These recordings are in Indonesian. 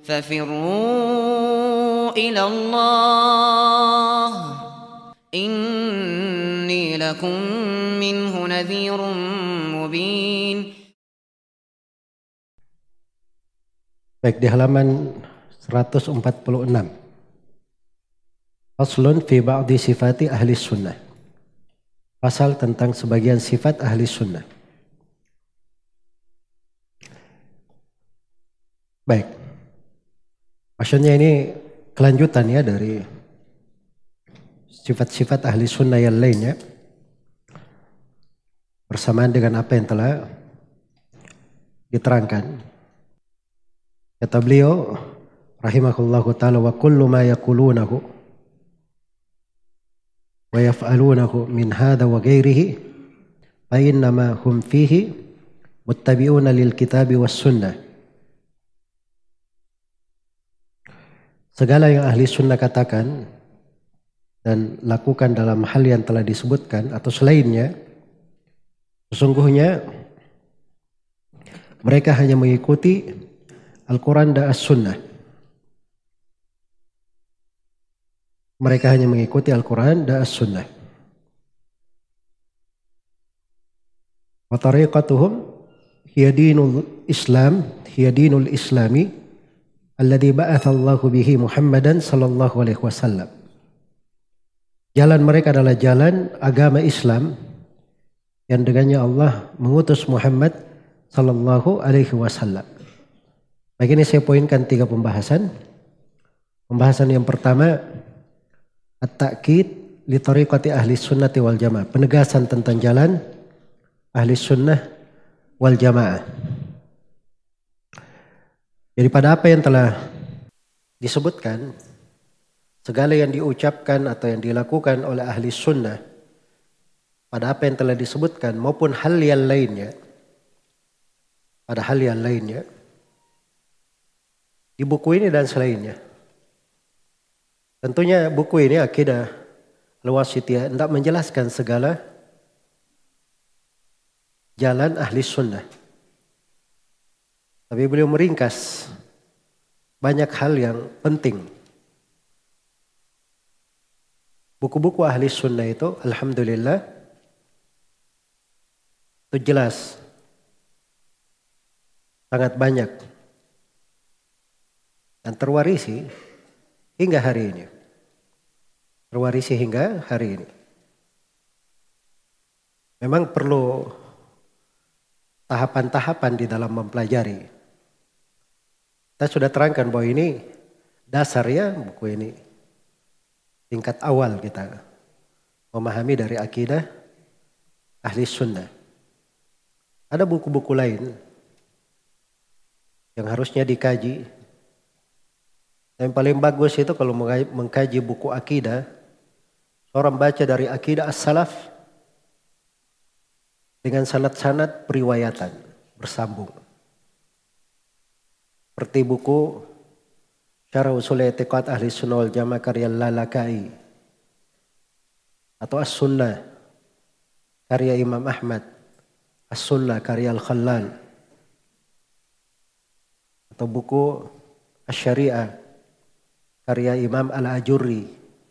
ففروا إلى الله إني لكم منه نذير مبين. Baik, di halaman 146. Faslun fi ba'di sifati ahli sunnah. Pasal tentang sebagian sifat ahli sunnah. Baik. Maksudnya ini kelanjutan ya dari sifat-sifat ahli sunnah yang lainnya. Bersamaan dengan apa yang telah diterangkan. Kata beliau rahimahullahu ta'ala, wa kullu ma yaqulunahu wa yaf'alunahu min hadha wa ghairihi fa innama hum fihi muttabi'una lil kitabi was sunnah. Segala yang ahli sunnah katakan dan lakukan dalam hal yang telah disebutkan atau selainnya, sesungguhnya mereka hanya mengikuti Al-Quran dan As-Sunnah. Mereka hanya mengikuti Al-Quran dan As-Sunnah. Wa tariqatuhum hiya dinul Islam, hiya dinul Islami alladhi ba'athallahu bihi Muhammadan sallallahu alaihi wasallam. Jalan mereka adalah jalan agama Islam yang dengannya Allah mengutus Muhammad sallallahu alaihi wasallam. Baik, ini saya poinkan 3 pembahasan. Pembahasan yang pertama, at-ta'kid li tariqati ahli sunnati wal jamaah. Penegasan tentang jalan ahli sunnah wal jamaah. Jadi pada apa yang telah disebutkan, segala yang diucapkan atau yang dilakukan oleh ahli sunnah, pada apa yang telah disebutkan maupun hal yang lainnya, pada hal yang lainnya, di buku ini dan selainnya. Tentunya buku ini Aqidah Al-Wasithiyah hendak menjelaskan segala jalan ahli sunnah. Tapi beliau meringkas banyak hal yang penting. Buku-buku ahli sunnah itu alhamdulillah itu jelas sangat banyak dan terwarisi hingga hari ini. Terwarisi hingga hari ini. Memang perlu tahapan-tahapan di dalam mempelajari. Kita sudah terangkan bahwa ini dasar ya buku ini. Tingkat awal kita memahami dari akidah ahli sunnah. Ada buku-buku lain yang harusnya dikaji. Yang paling bagus itu kalau mengkaji buku akidah, seorang baca dari akidah as-salaf dengan sanad-sanad periwayatan bersambung. Seperti buku Syarah Ushul I'tiqad Ahli Sunnah wal Jamaah karya Lalaka'i, atau As-Sunnah karya Imam Ahmad, As-Sunnah karya Al-Khallal, atau buku Asy-Syari'ah karya Imam Al-Ajurri.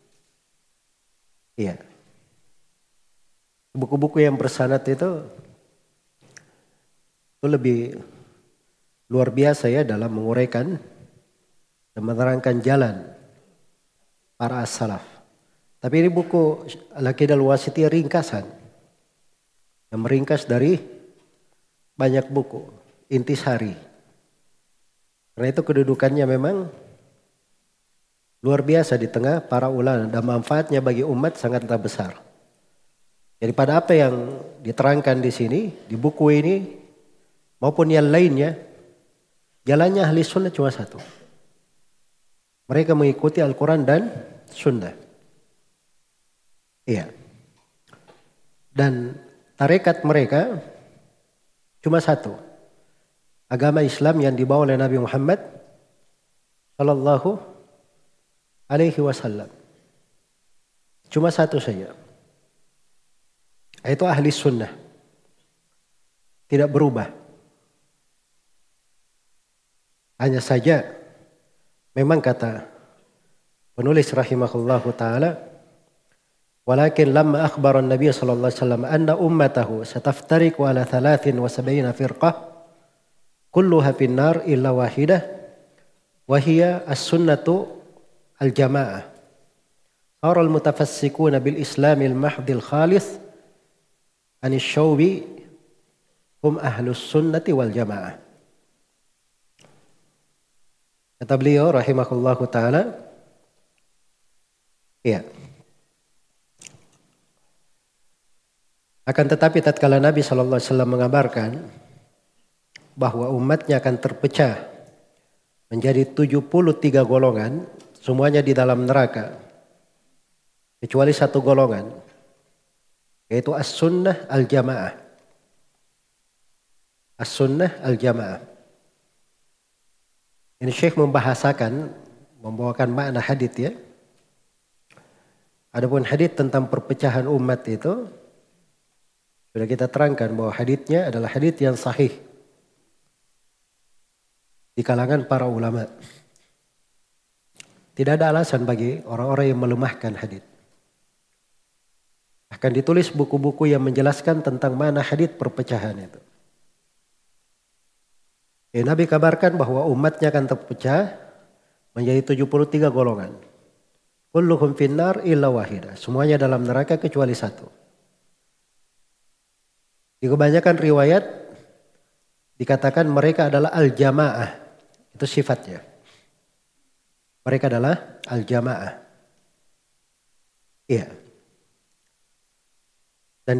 Iya. Buku-buku yang bersanad itu lebih luar biasa ya dalam menguraikan dan menerangkan jalan para as-salaf. Tapi ini buku Al-Aqidah Al-Wasithiyah ringkasan. Yang meringkas dari banyak buku. Intisari. Karena itu kedudukannya memang luar biasa di tengah para ulama dan manfaatnya bagi umat sangatlah besar. Jadi pada apa yang diterangkan di sini, di buku ini maupun yang lainnya, jalannya ahli sunnah cuma satu. Mereka mengikuti Al-Quran dan Sunnah. Iya. Dan tarekat mereka cuma satu. Agama Islam yang dibawa oleh Nabi Muhammad sallallahu alaihi wasallam. Cuma satu saja. Itu ahli sunnah. Tidak berubah. Hanya saja Memang kata penulis rahimahullahu taala, walakin lamma akhbara an-nabiy sallallahu alaihi wasallam anna ummatahu sataftariqu ala 73 firqah kulluha finnar illa wahidah wa hiya as-sunnatu al-jamaah. Sara al-mutafassikuna bil islam al-mahdi al-khalis an ash-shawbi hum ahlus sunnati wal jamaah. Kata beliau rahimahullahu taala, ya. Akan tetapi tatkala Nabi sallallahu alaihi wasallam mengabarkan bahwa umatnya akan terpecah menjadi 73 golongan, semuanya di dalam neraka kecuali satu golongan, yaitu as-sunnah al-jamaah. As-sunnah al-jamaah. Ini Syekh membawakan makna hadits ya. Adapun hadits tentang perpecahan umat itu sudah kita terangkan bahwa haditsnya adalah hadits yang sahih di kalangan para ulama. Tidak ada alasan bagi orang-orang yang melemahkan hadits. Akan ditulis buku-buku yang menjelaskan tentang mana hadits perpecahan itu. Nabi kabarkan bahwa umatnya akan terpecah menjadi 73 golongan. Kulluhum finnar illa wahidah. Semuanya dalam neraka kecuali satu. Di kebanyakan riwayat dikatakan mereka adalah al-jamaah. Itu sifatnya. Mereka adalah al-jamaah. Iya. Dan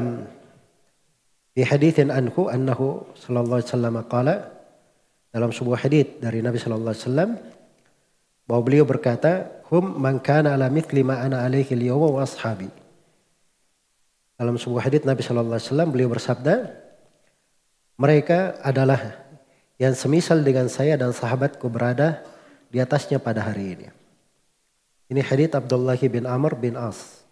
di haditsin anhu annahu sallallahu alaihi wasallam qala, dalam sebuah hadits dari Nabi sallallahu alaihi wasallam bahwa beliau berkata, hum man kana ala mithli ma ana alaihi al-yawma wa ashabi. Dalam sebuah hadits Nabi sallallahu alaihi wasallam beliau bersabda, mereka adalah yang semisal dengan saya dan sahabatku berada di atasnya pada hari ini. Ini hadits Abdullah bin Amr bin As.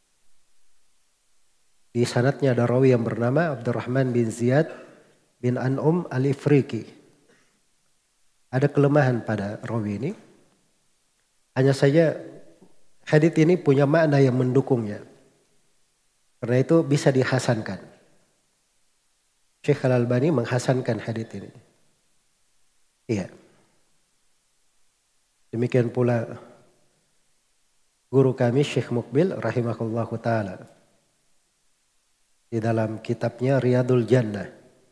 Di sanadnya ada rawi yang bernama Abdurrahman bin Ziyad bin An'um al-Ifriqi. Ada kelemahan pada rawi ini. Hanya saja hadits ini punya makna yang mendukungnya. Karena itu bisa dihasankan. Syekh Al-Albani menghasankan hadits ini. Iya. Demikian pula guru kami Syekh Muqbil rahimahullahu ta'ala. Di dalam kitabnya Riyadul Jannah.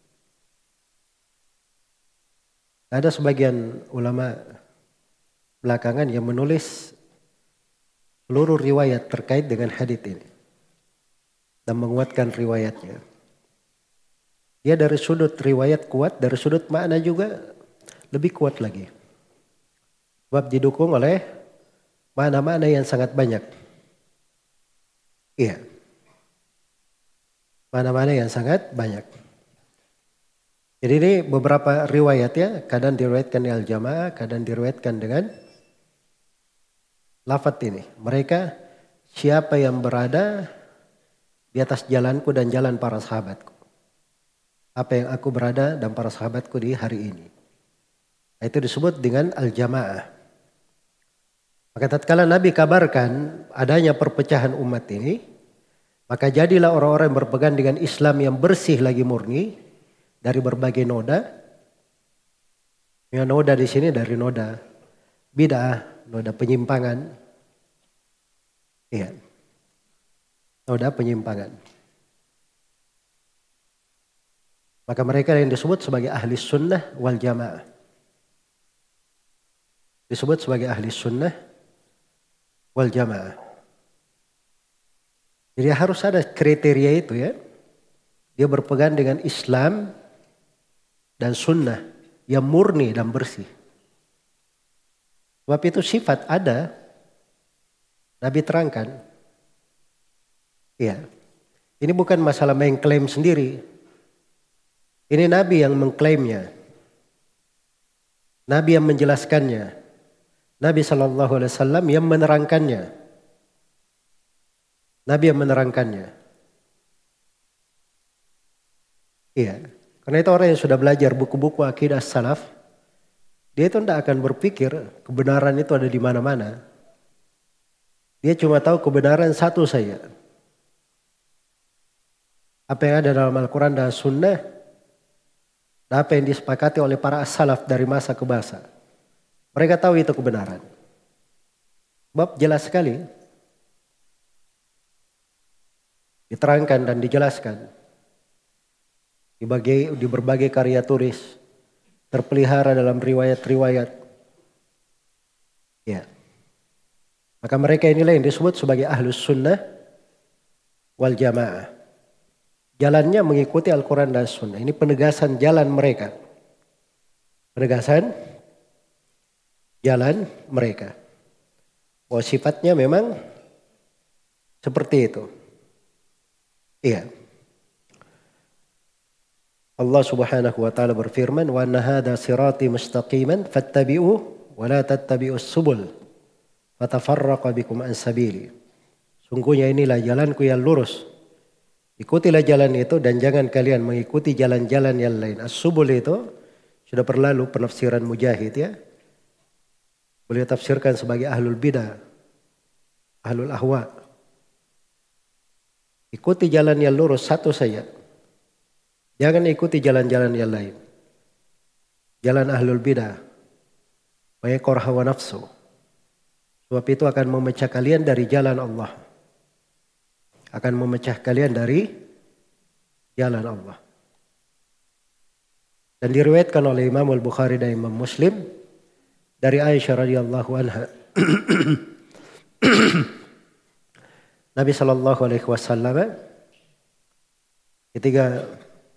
Ada sebagian ulama belakangan yang menulis seluruh riwayat terkait dengan hadits ini dan menguatkan riwayatnya. Dia dari sudut riwayat kuat, dari sudut makna juga lebih kuat lagi. Sebab didukung oleh makna-makna yang sangat banyak. Iya. Makna-makna yang sangat banyak. Jadi ini beberapa riwayat ya, kadang diriwayatkan di al-jamaah, kadang diriwayatkan dengan lafaz ini. Mereka siapa yang berada di atas jalanku dan jalan para sahabatku. Apa yang aku berada dan para sahabatku di hari ini. Itu disebut dengan al-jamaah. Maka tatkala Nabi kabarkan adanya perpecahan umat ini, maka jadilah orang-orang yang berpegang dengan Islam yang bersih lagi murni dari berbagai noda. Yang noda di sini dari noda bid'ah, noda penyimpangan. Iya. Noda penyimpangan. Maka mereka yang disebut sebagai ahli sunnah wal jamaah. Disebut sebagai ahli sunnah wal jamaah. Jadi harus ada kriteria itu ya. Dia berpegang dengan Islam dan sunnah yang murni dan bersih. Sebab itu sifat ada. Nabi terangkan. Iya. Ini bukan masalah mengklaim sendiri. Ini Nabi yang mengklaimnya. Nabi yang menjelaskannya. Nabi SAW yang menerangkannya. Nabi yang menerangkannya. Iya. Karena itu orang yang sudah belajar buku-buku akidah salaf. Dia itu tidak akan berpikir kebenaran itu ada di mana-mana. Dia cuma tahu kebenaran satu saja. Apa yang ada dalam Al-Quran dan Sunnah, dan apa yang disepakati oleh para as-salaf dari masa ke masa. Mereka tahu itu kebenaran. Sebab jelas sekali diterangkan dan dijelaskan di berbagai karya tulis, terpelihara dalam riwayat-riwayat. Ya. Maka mereka inilah yang disebut sebagai ahlus sunnah wal jamaah. Jalannya mengikuti Al-Quran dan Sunnah. Ini penegasan jalan mereka. Penegasan jalan mereka. Oh, sifatnya memang seperti itu. Iya. Allah Subhanahu wa taala berfirman, "Wa anna hadza sirati mustaqiman fattabi'uhu wa la tattabi'us subul fatafarraqa bikum an sabili." Sungguhnya inilah jalanku yang lurus. Ikutilah jalan itu dan jangan kalian mengikuti jalan-jalan yang lain. As-subul itu sudah berlalu penafsiran Mujahid ya. Beliau tafsirkan sebagai ahlul bidah, ahlul ahwa. Ikuti jalan yang lurus satu saja. Jangan ikuti jalan-jalan yang lain. Jalan ahlul bidah, mengekor hawa nafsu. Sebab itu akan memecah kalian dari jalan Allah. Akan memecah kalian dari jalan Allah. Dan diriwayatkan oleh Imam Al-Bukhari dan Imam Muslim dari Aisyah radhiyallahu anha. Nabi sallallahu alaihi wasallam ketika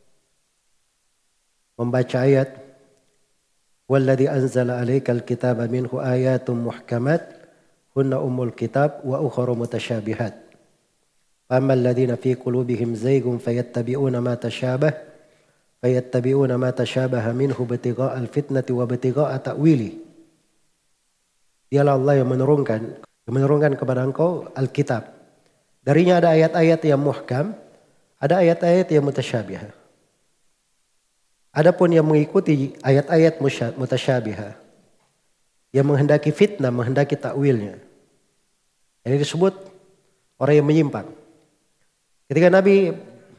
membaca ayat "Walladzi anzala 'alaikal kitaba minhu ayatun muhkamat hunna ummul kitab wa ukhra mutasyabihat." فأما الذين في قلوبهم زيغ فيتبعون ما تشابه منه ابتغاء الفتنة وابتغاء تأويله. Dialah Allah yang menurunkan kepada engkau Alkitab. Darinya ada ayat-ayat yang muhkam, ada ayat-ayat yang mutasyabihah. Adapun yang mengikuti ayat-ayat mutasyabihah, yang menghendaki fitnah, menghendaki takwilnya, ini disebut orang yang menyimpang. Ketika Nabi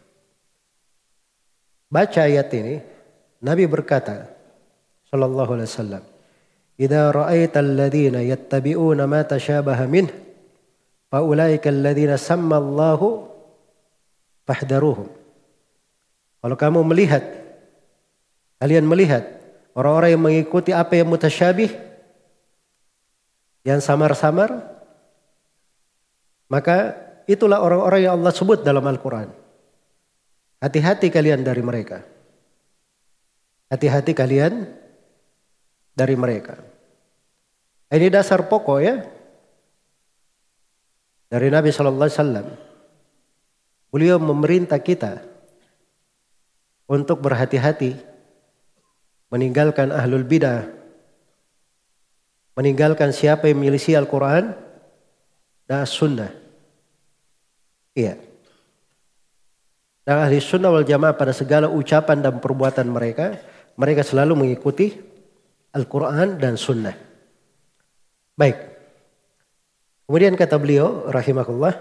baca ayat ini, Nabi berkata sallallahu alaihi wasallam, "Idza ra'aital ladzina yattabi'una ma tashabaha minh, fa ulaika alladzina samma Allahu fahdharuhum." Kalau kamu kalian melihat orang-orang yang mengikuti apa yang mutasyabih, yang samar-samar, maka itulah orang-orang yang Allah sebut dalam Al-Quran. Hati-hati kalian dari mereka. Hati-hati kalian dari mereka. Ini dasar pokok ya. Dari Nabi SAW. Beliau memerintah kita untuk berhati-hati. Meninggalkan ahlul bidah. Meninggalkan siapa yang milisi Al-Quran dan Sunnah. Iya. Dan ahli sunnah wal jamaah pada segala ucapan dan perbuatan mereka selalu mengikuti Al-Quran dan Sunnah. Baik. Kemudian kata beliau rahimahullah,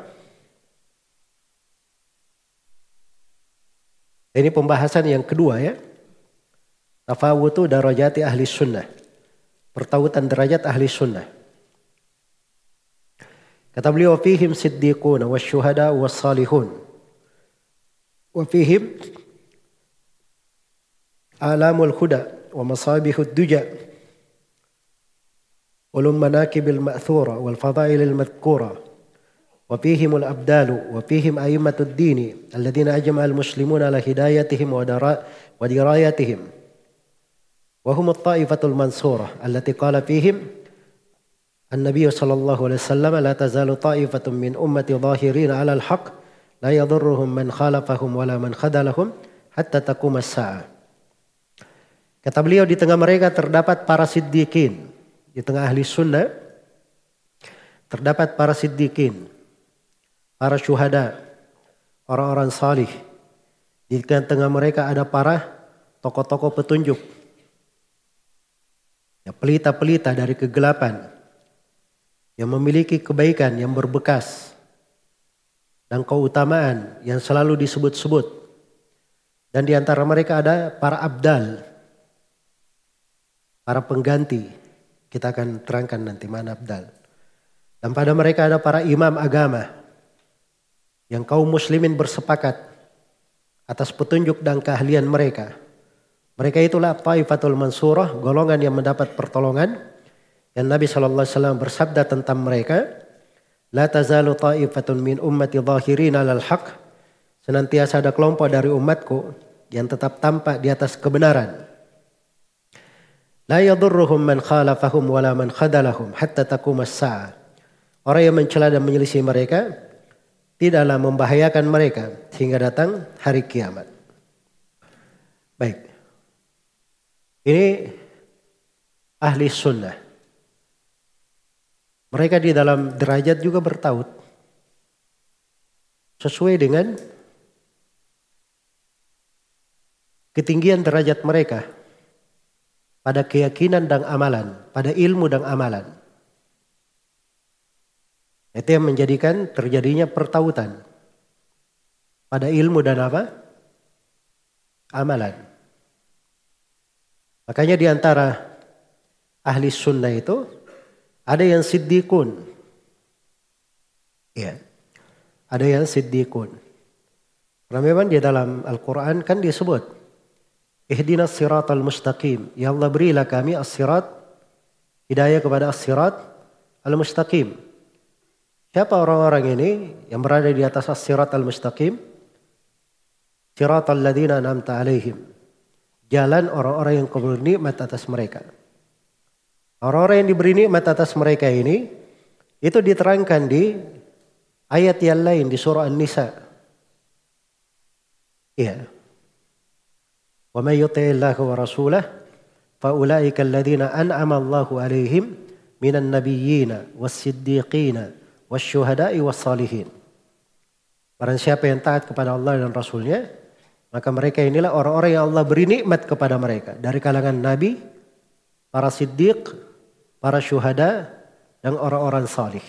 ini pembahasan yang kedua ya. Tafawutu darajati ahli sunnah. Pertautan derajat ahli sunnah. Kata beliau, fihim siddiquna wasyuhada wassalihun. Wa fihim alamul huda wa masabihud duja. Ulum manakibil ma'thura wal fadailil madhkura. Wa fihimul abdalu wa fihim a'immatud dini alladhina ajma'al muslimuna ala hidayatihim wa dirayatihim. Wa humut ta'ifatul mansurah allati qala fihim An-Nabi sallallahu alaihi wasallam la tazalu ta'ifatun min ummati zahirin 'ala al-haq la yadhurruhum man khalafahum wala man khadalahum hatta taqum as-sa'ah. Kata beliau, di tengah mereka terdapat para siddiqin. Di tengah ahli sunnah terdapat para siddiqin, para syuhada, orang-orang salih. Di tengah mereka ada para tokoh-tokoh petunjuk. Ya, pelita-pelita dari kegelapan yang memiliki kebaikan yang berbekas dan keutamaan yang selalu disebut-sebut. Dan di antara mereka ada para abdal, para pengganti. Kita akan terangkan nanti mana abdal. Dan pada mereka ada para imam agama yang kaum muslimin bersepakat atas petunjuk dan keahlian mereka. Mereka itulah Taifatul Mansurah, golongan yang mendapat pertolongan. Yang Nabi SAW bersabda tentang mereka, La tazalu ta'ifatun min ummati zahirin alal haq. Senantiasa ada kelompok dari umatku yang tetap tampak di atas kebenaran. La yadurruhum man khalafahum wala man khadalahum hatta taqum as-sa'ah. Orang yang mencela dan menyelisih mereka tidaklah membahayakan mereka hingga datang hari kiamat. Baik. Ini ahli sunnah. Mereka di dalam derajat juga bertaut sesuai dengan ketinggian derajat mereka pada keyakinan dan amalan, pada ilmu dan amalan. Itu yang menjadikan terjadinya pertautan pada ilmu dan apa? Amalan. Makanya di antara ahli sunnah itu ada yang siddiqun. Ya. Ada yang siddiqun. Karena memang di dalam Al-Quran kan disebut ihdinas siratal mustaqim. Ya Allah berilah kami as-sirat, hidayah kepada as-sirat al-mustaqim. Siapa orang-orang ini yang berada di atas as-sirat al-mustaqim? Siratal ladzina an'amta alaihim. Jalan orang-orang yang kau beri nikmat atas mereka. Orang-orang yang diberi nikmat atas mereka ini itu diterangkan di ayat yang lain di surah An-Nisa. Iya. Wa may yuti'illaha wa rasulahu fa ulaika alladziina an'ama Allahu 'alaihim minan nabiyyina was-siddiqina wasyuhada'i was-shalihin. Barang siapa yang taat kepada Allah dan Rasulnya, maka mereka inilah orang-orang yang Allah beri nikmat kepada mereka. Dari kalangan nabi, para siddiq, para syuhada, dan orang-orang salih.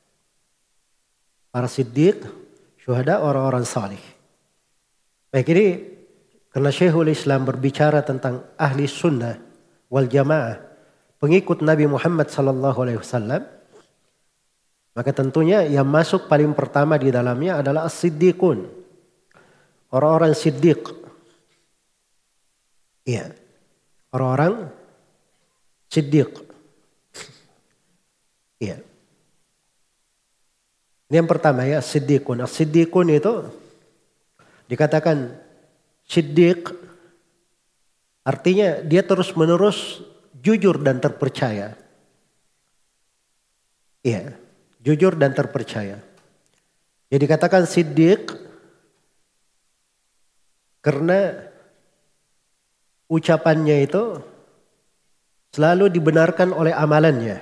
Para siddiq, syuhada, orang-orang salih. Baik, ini karena Syekhul Islam berbicara tentang ahli sunnah wal jamaah, pengikut Nabi Muhammad SAW, maka tentunya yang masuk paling pertama di dalamnya adalah as-siddiqun. Orang-orang siddiq. Iya. Orang-orang siddiq. Iya. Ini yang pertama ya, siddiqun. As-siddiqun itu dikatakan siddiq artinya dia terus-menerus jujur dan terpercaya. Iya, jujur dan terpercaya. Jadi dikatakan siddiq karena ucapannya itu selalu dibenarkan oleh amalannya.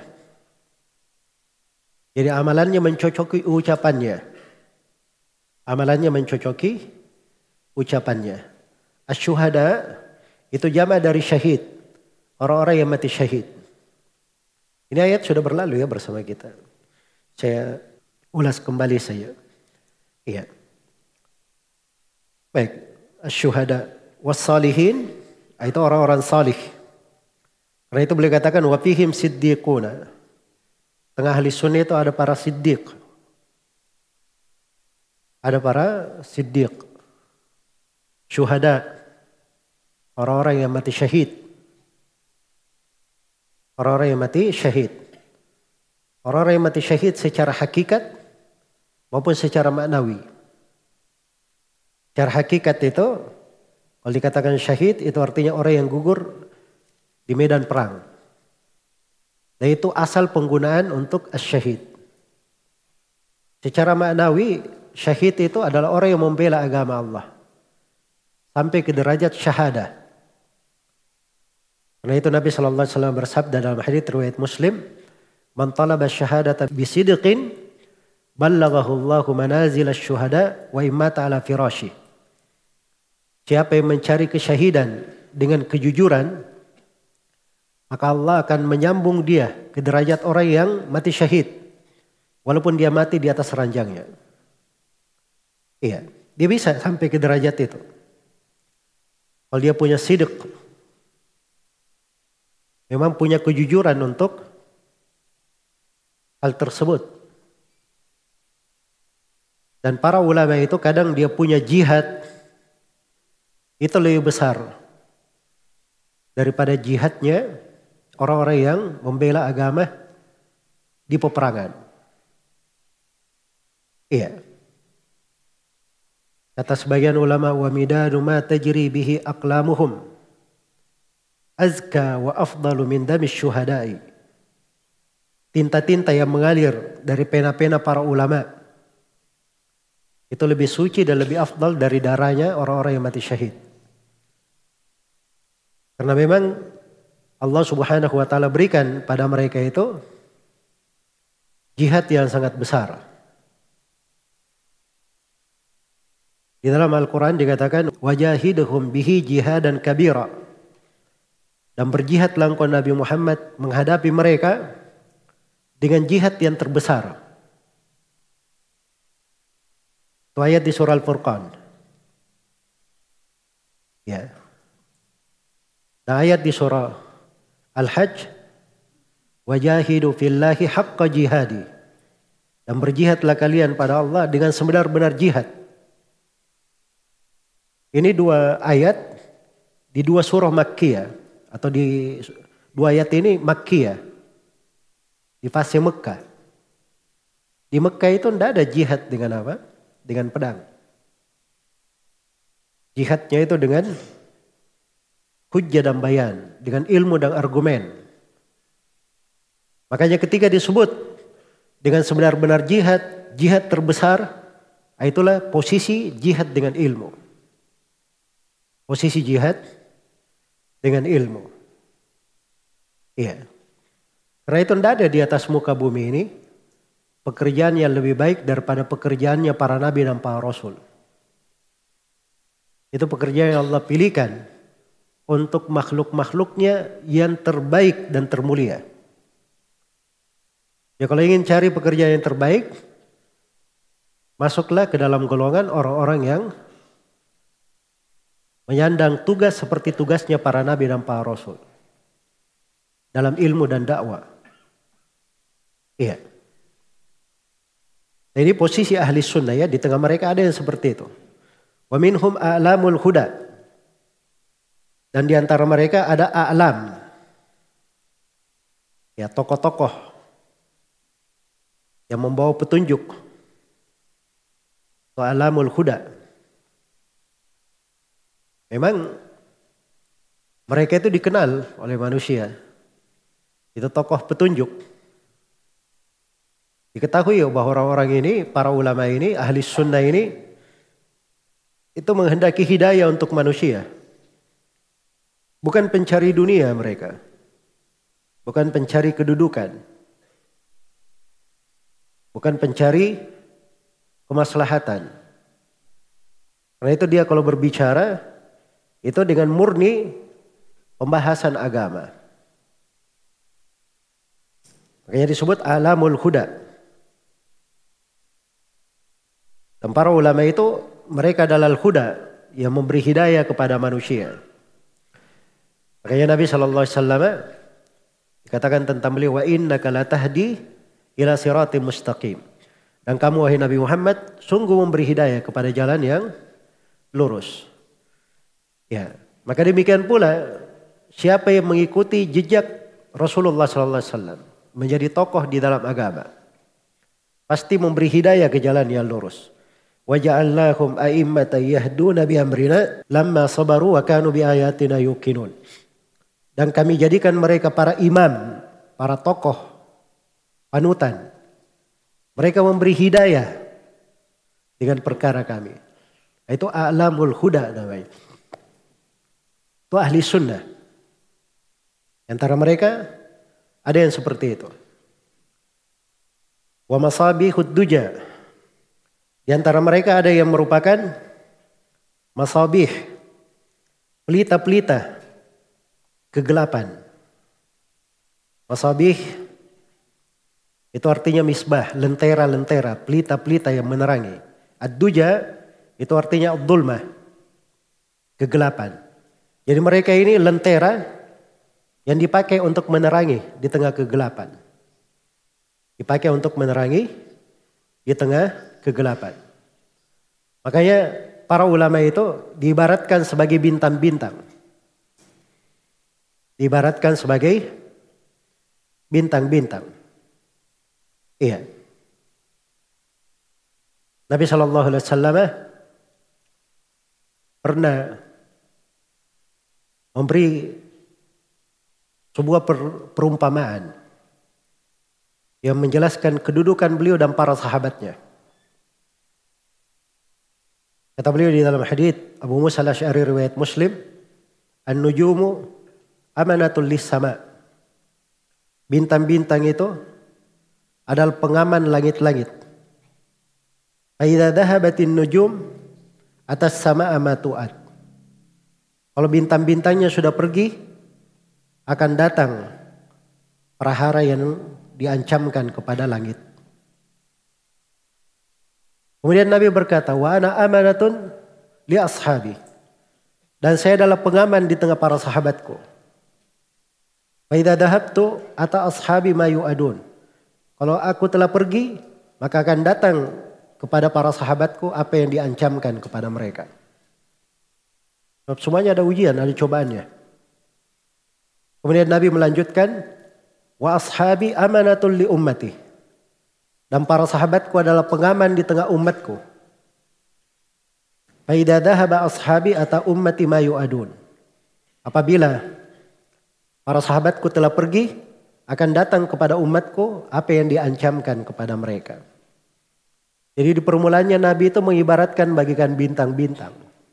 Jadi amalannya mencocoki ucapannya. Amalannya mencocoki ucapannya. Asy-syuhada itu jamak dari syahid. Orang-orang yang mati syahid. Ini ayat sudah berlalu ya bersama kita. Saya ulas kembali saya. Iya. Baik. Asy-syuhada was-salihin itu orang-orang salih. Karena itu boleh katakan wa fihim siddiquna. Tengah ahli sunnah itu ada para siddiq. Ada para siddiq. Syuhada. Orang-orang yang mati syahid. Orang-orang yang mati syahid. Orang-orang yang mati syahid secara hakikat maupun secara maknawi. Secara hakikat itu, kalau dikatakan syahid, itu artinya orang yang gugur di medan perang. Dan itu asal penggunaan untuk as-syahid. Secara maknawi, syahid itu adalah orang yang membela agama Allah. Sampai ke derajat syahadah. Karena itu Nabi SAW bersabda dalam hadits riwayat Muslim, "Man talaba syahadata bisidqin, ballaghahu Allahu manazil asy-syuhada wa immata ala firashi." Siapa yang mencari kesyahidan dengan kejujuran, maka Allah akan menyambung dia ke derajat orang yang mati syahid. Walaupun dia mati di atas ranjangnya. Iya, dia bisa sampai ke derajat itu. Kalau dia punya sidq, memang punya kejujuran untuk hal tersebut. Dan para ulama itu kadang dia punya jihad itu lebih besar daripada jihadnya orang-orang yang membela agama di peperangan. Iya. Kata sebagian ulama, wa midadu ma tajri bihi aqlamuhum azka wa afdalu min damis syuhada'i. Tinta-tinta yang mengalir dari pena-pena para ulama itu lebih suci dan lebih afdal dari darahnya orang-orang yang mati syahid. Karena memang Allah Subhanahu wa taala berikan pada mereka itu jihad yang sangat besar. Di dalam Al-Quran dikatakan wajahidhum bihi jihadan kabira. Dan berjihadlah engkau Nabi Muhammad menghadapi mereka dengan jihad yang terbesar. Itu ayat di surah Al-Furqan. Ya. Dan ayat di surah Al-Hajj wajahidu fillahi haqqa jihadi. Dan berjihadlah kalian pada Allah dengan sebenar-benar jihad. Ini dua ayat di dua surah Makkiyah atau di dua ayat ini Makkiyah di fase Mekah. Di Mekah itu tidak ada jihad dengan apa? Dengan pedang. Jihadnya itu dengan hujjah dan bayan, dengan ilmu dan argumen. Makanya ketika disebut dengan sebenar-benar jihad, jihad terbesar, itulah posisi jihad dengan ilmu. Posisi jihad dengan ilmu. Iya. Karena itu tidak ada di atas muka bumi ini pekerjaan yang lebih baik daripada pekerjaannya para nabi dan para rasul. Itu pekerjaan yang Allah pilihkan untuk makhluk-makhluknya yang terbaik dan termulia. Ya kalau ingin cari pekerjaan yang terbaik, masuklah ke dalam golongan orang-orang yang menyandang tugas seperti tugasnya para nabi dan para rasul dalam ilmu dan dakwah. Iya. Ini posisi ahli sunnah ya, di tengah mereka ada yang seperti itu. Wa minhum a'lamul huda. Dan di antara mereka ada a'lam. Ya, tokoh-tokoh yang membawa petunjuk. A'lamul huda. Memang mereka itu dikenal oleh manusia. Itu tokoh petunjuk. Diketahui bahwa orang-orang ini, para ulama ini, ahli sunnah ini, itu menghendaki hidayah untuk manusia. Bukan pencari dunia mereka. Bukan pencari kedudukan. Bukan pencari kemaslahatan. Karena itu dia kalau berbicara, itu dengan murni pembahasan agama. Makanya disebut alamul huda. Dan para ulama itu mereka adalah huda yang memberi hidayah kepada manusia. Makanya Nabi SAW dikatakan tentang beliau, wa innaka la tahdi ila siratim mustaqim. Dan kamu wahai Nabi Muhammad sungguh memberi hidayah kepada jalan yang lurus. Ya, maka demikian pula siapa yang mengikuti jejak Rasulullah SAW menjadi tokoh di dalam agama, pasti memberi hidayah ke jalan yang lurus. Wa ja'alnahum a'immatan yahduna bi amrina lamma sabaru wa kanu bi ayatina yuqinun. Dan kami jadikan mereka para imam, para tokoh, panutan. Mereka memberi hidayah dengan perkara kami. Itu a'lamul huda namanya. Itu ahli sunnah. Antara mereka ada yang seperti itu. Wa masabihud duja. Di antara mereka ada yang merupakan masabih, pelita-pelita kegelapan. Masabih itu artinya misbah, lentera-lentera, pelita-pelita yang menerangi. Ad-duja itu artinya ad-dhulmah, kegelapan. Jadi mereka ini lentera yang dipakai untuk menerangi di tengah kegelapan. Dipakai untuk menerangi di tengah kegelapan. Makanya para ulama itu diibaratkan sebagai bintang-bintang. Diibaratkan sebagai bintang-bintang. Iya. Nabi SAW pernah memberi sebuah perumpamaan yang menjelaskan kedudukan beliau dan para sahabatnya. Kata beliau di dalam hadits Abu Musa al-Asy'ari riwayat Muslim, "An-nujumu amanatul lis-sama." Bintang-bintang itu adalah pengaman langit-langit. Faidza dhahabatin nujum atas sama'a ma tu'ad. Kalau bintang-bintangnya sudah pergi, akan datang prahara yang diancamkan kepada langit. Kemudian Nabi berkata, "Wa ana amanatun li ashabi." Dan saya adalah pengaman di tengah para sahabatku. Faidza dhahabtu ata ashabi ma yu'adun. Kalau aku telah pergi, maka akan datang kepada para sahabatku apa yang diancamkan kepada mereka. Sebab semuanya ada ujian, ada cobaannya. Kemudian Nabi melanjutkan, wa ashabi amanatul li ummati. Dan para sahabatku adalah pengaman di tengah umatku. Fa idza dhahaba ashabi ata ummati ma yu'adun. Apabila para sahabatku telah pergi, akan datang kepada umatku apa yang diancamkan kepada mereka. Jadi di permulaannya Nabi itu mengibaratkan bagikan bintang-bintang.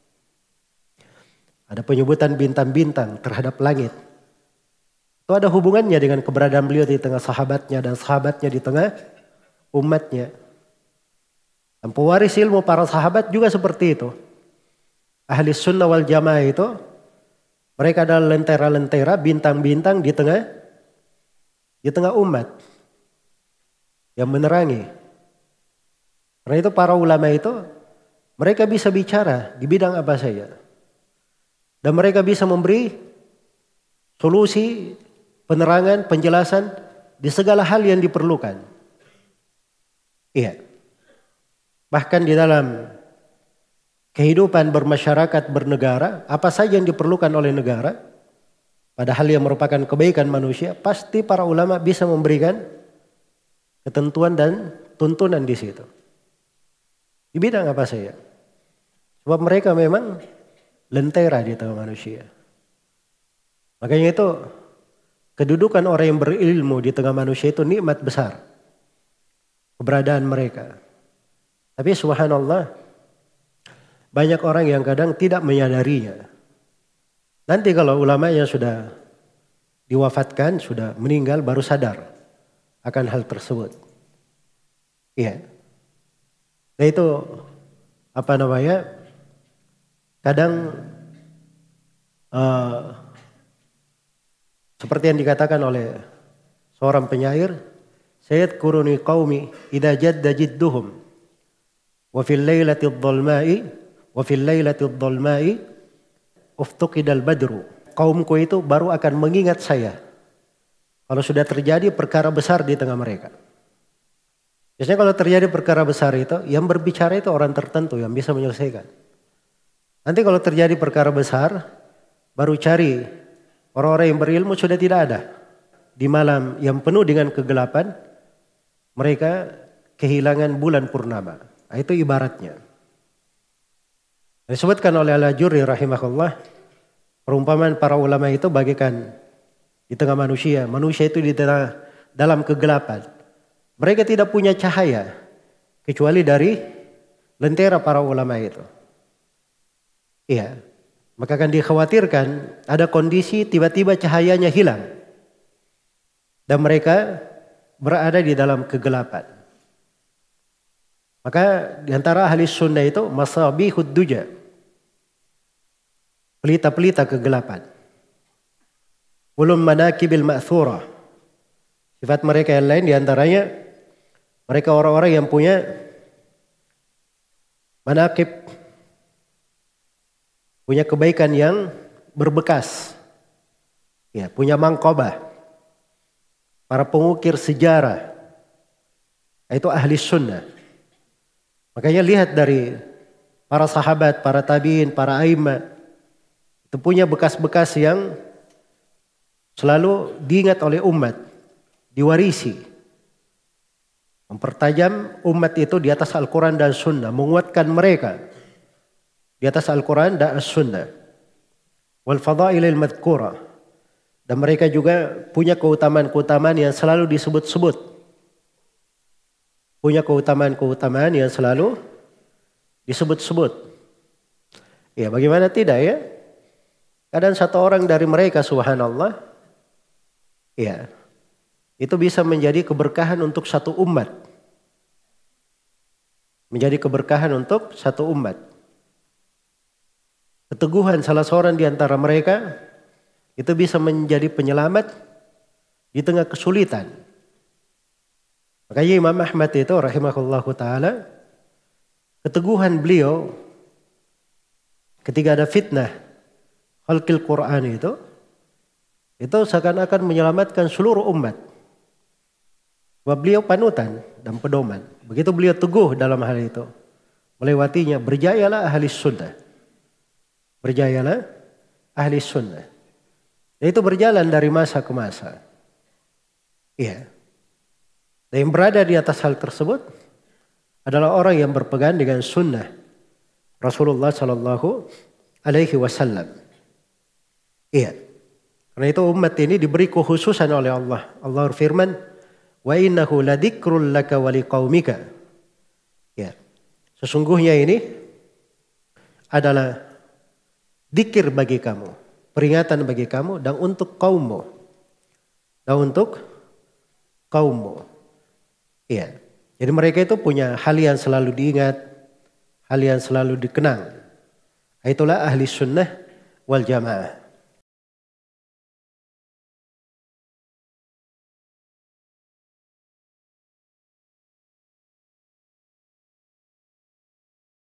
Ada penyebutan bintang-bintang terhadap langit. Itu ada hubungannya dengan keberadaan beliau di tengah sahabatnya dan sahabatnya di tengah umatnya. Dan pewaris ilmu para sahabat juga seperti itu. Ahli sunnah wal jamaah itu mereka adalah lentera-lentera, bintang-bintang di tengah umat yang menerangi. Karena itu para ulama itu mereka bisa bicara di bidang apa saja. Dan mereka bisa memberi solusi, penerangan, penjelasan di segala hal yang diperlukan. Iya. Bahkan di dalam kehidupan bermasyarakat, bernegara, apa saja yang diperlukan oleh negara, padahal yang merupakan kebaikan manusia, pasti para ulama bisa memberikan ketentuan dan tuntunan di situ. Di bidang apa saja. Sebab mereka memang lentera di tengah manusia. Makanya itu kedudukan orang yang berilmu di tengah manusia itu nikmat besar. Keberadaan mereka. Tapi subhanallah, banyak orang yang kadang tidak menyadarinya. Nanti kalau ulama yang sudah diwafatkan, sudah meninggal, baru sadar akan hal tersebut. Iya. Nah itu kadang seperti yang dikatakan oleh seorang penyair, Sayyid kuruni qaumi idza jadda jidduhum wa fil lailatil dhalma'i uftuqidal badru. Kaumku itu baru akan mengingat saya kalau sudah terjadi perkara besar di tengah mereka. Biasanya kalau terjadi perkara besar itu, yang berbicara itu orang tertentu yang bisa menyelesaikan. Nanti kalau terjadi perkara besar, baru cari orang-orang yang berilmu sudah tidak ada. Di malam yang penuh dengan kegelapan, mereka kehilangan bulan purnama. Nah, itu ibaratnya. Disebutkan oleh Al-Ajurri rahimahullah, perumpamaan para ulama itu bagikan di tengah manusia. Manusia itu di tengah dalam kegelapan. Mereka tidak punya cahaya kecuali dari lentera para ulama itu. Iya, maka akan dikhawatirkan ada kondisi tiba-tiba cahayanya hilang. Dan mereka berada di dalam kegelapan. Maka di antara ahli sunnah itu masabihud duja. Pelita-pelita kegelapan. Ulum manakibil ma'thurah. Sifat mereka yang lain diantaranya mereka orang-orang yang punya manaqib, punya kebaikan yang berbekas, ya, punya mangkobah, para pengukir sejarah, itu ahli sunnah. Makanya lihat dari para sahabat, para tabiin, para a'immah, itu punya bekas-bekas yang selalu diingat oleh umat, diwarisi. Mempertajam umat itu di atas Al-Quran dan Sunnah, menguatkan mereka di atas Al-Quran dan As-Sunnah. Wal fadailil madhkurah. Dan mereka juga punya keutamaan-keutamaan yang selalu disebut-sebut. Punya keutamaan-keutamaan yang selalu disebut-sebut. Ya, bagaimana tidak ya? Kadang satu orang dari mereka, subhanallah, ya, itu bisa menjadi keberkahan untuk satu umat. Menjadi keberkahan untuk satu umat. Keteguhan salah seorang di antara mereka itu bisa menjadi penyelamat di tengah kesulitan. Makanya Imam Ahmad itu rahimahullahu ta'ala, keteguhan beliau ketika ada fitnah khalqil Quran itu seakan-akan menyelamatkan seluruh umat. Bahwa beliau panutan dan pedoman. Begitu beliau teguh dalam hal itu, melewatinya, berjayalah ahli sunnah. Berjayalah ahli sunnah. Dan itu berjalan dari masa ke masa. Iya. Dan yang berada di atas hal tersebut adalah orang yang berpegang dengan sunnah Rasulullah Sallallahu Alaihi Wasallam. Iya. Karena itu umat ini diberi kekhususan oleh Allah. Allah berfirman, wa innahu ladzikrul laka wa liqaumika. Ya. Sesungguhnya ini adalah dzikir bagi kamu, peringatan bagi kamu dan untuk kaummu. Dan untuk kaummu. Iya. Jadi mereka itu punya hal yang selalu diingat, hal yang selalu dikenang. Itulah ahli sunnah wal jamaah.